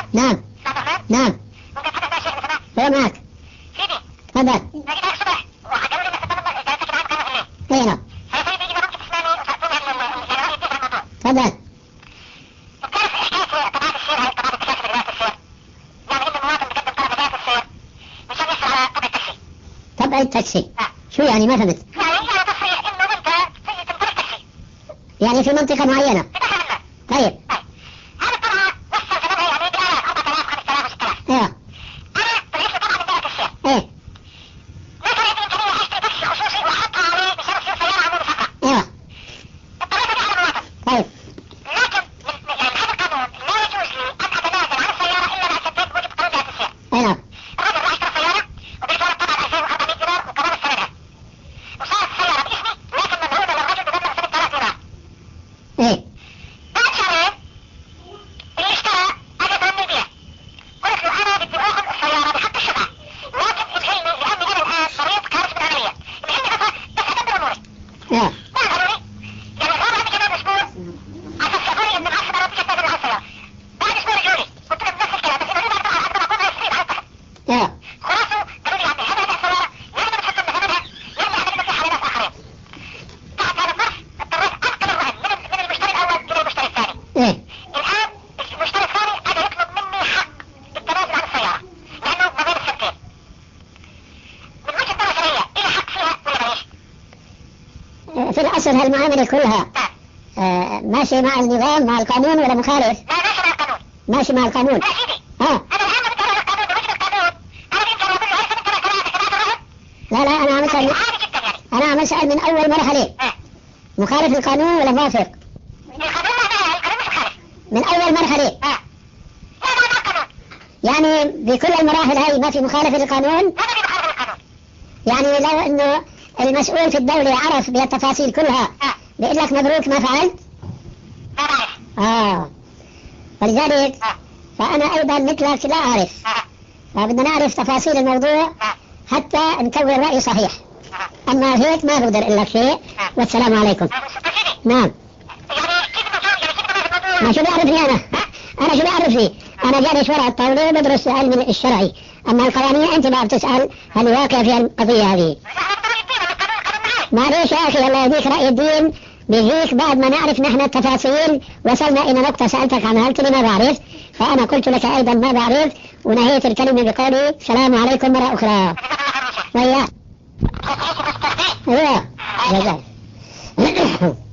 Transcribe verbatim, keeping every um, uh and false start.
نعم نعم هو معك تفضل. اي نعم تفضل. طبع التاكسي شو يعني ما فهمت؟ يعني في منطقة معينة. طيب ايوه ايه ايوه طيب اي نعم ايه ايوه ايوه ايه في الأصل هالمعاملة كلها آه ماشي مع النظام مع القانون ولا مخالف؟ ماشي مع القانون. ها لا لا أنا عم أسأل أنا عم أسأل من أول مرحلة مخالف القانون ولا موافق؟ من أول مرحلة يعني بكل المراحل هاي ما في مخالفة للقانون. يعني لو إنه المسؤول في الدولة عرف بالتفاصيل كلها بيقول لك مبروك ما فعلت. آه فلذلك فأنا أيضا مثلك لا أعرف، فبدنا نعرف تفاصيل الموضوع حتى نكون رأي صحيح. أما هيك ما بقدر أقول لك شيء. والسلام عليكم. نعم ما شو بيعرفني أنا أنا شو بيعرفني أنا جالس وراء الطاولة بدرس العلم الشرعي، أما القوانين أنت ما بتسأل هل واقع في القضية هذه. معليش يا أخي الله يهديك، رأي الدين بيجيك بعد ما نعرف نحن التفاصيل. وصلنا إلى نقطة سألتك عنها قلت لي ما بعرف، فأنا قلت لك أيضا ما بعرف، ونهيت الكلمة بقولي السلام عليكم مرة أخرى. وياه ايوه